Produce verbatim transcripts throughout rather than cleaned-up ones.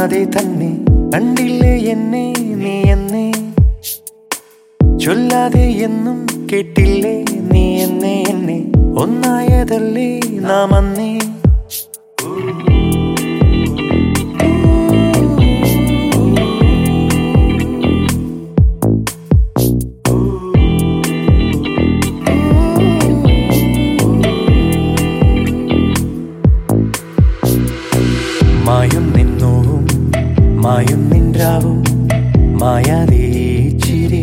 കാണാതെ തന്നെ കണ്ടില്ലേ എന്നെ നീ എന്നെ ചൊല്ലാതെ എന്നും കേട്ടില്ലേ നീ എന്നെ എന്നെ ഒന്നായതല്ലേ നാം അന്നേ മായും നിന്നോവും മായും നിൻരാവും മായാതെ ചിരി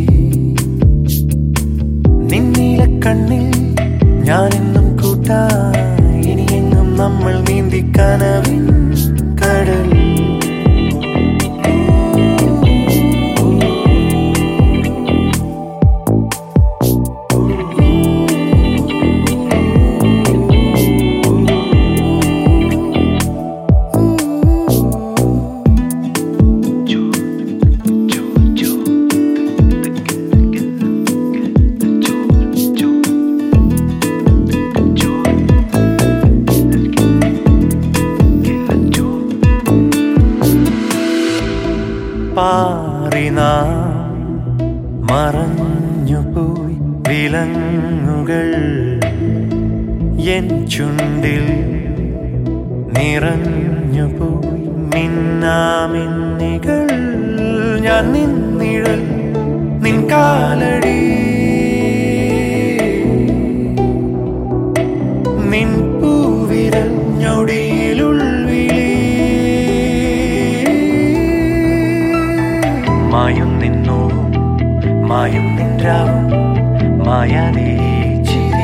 നിന്നീല കണ്ണിൽ ഞാനെന്നും കൂട്ടായി ഇനിയെങ്ങും നമ്മൾ നീന്തി കനവിൻ കടൽ പാറിനാം മറഞ്ഞുപോയി വിലങ്ങുകൾ എൻ ചുണ്ടിൽ നിറഞ്ഞുപോയി മിന്നാമിന്നികൾ ഞാൻ നിന്നിഴൽ നിൻ കാലടി നിൻ പൂവിരൽ ഞൊടിയിലുൾവിളി മായും നിന്നോവും മായും നിൻരാവും മായാതെ ചിരി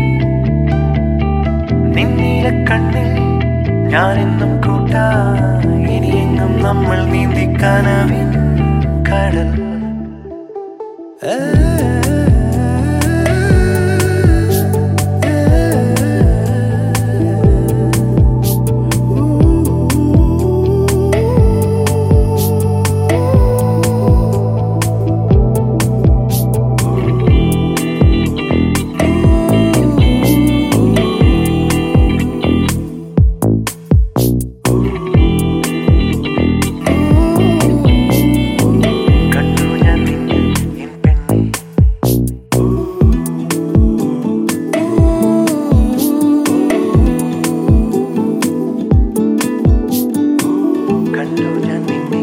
നിന്നീല കണ്ണിൽ ഞാനെന്നും കൂട്ടായി ഇനിയെങ്ങും നമ്മൾ നീന്തി കനവിൻ കടൽ കണ്ടു ഞാൻ നിന്നെ